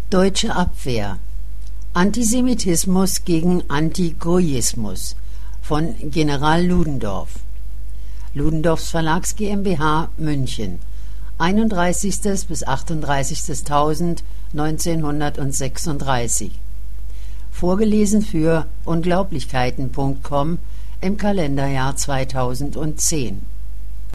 Deutsche Abwehr. Antisemitismus gegen Antigoyismus von General Ludendorff. Ludendorffs Verlags GmbH, München, 31. bis 38.1936. Vorgelesen für Unglaublichkeiten.com im Kalenderjahr 2010.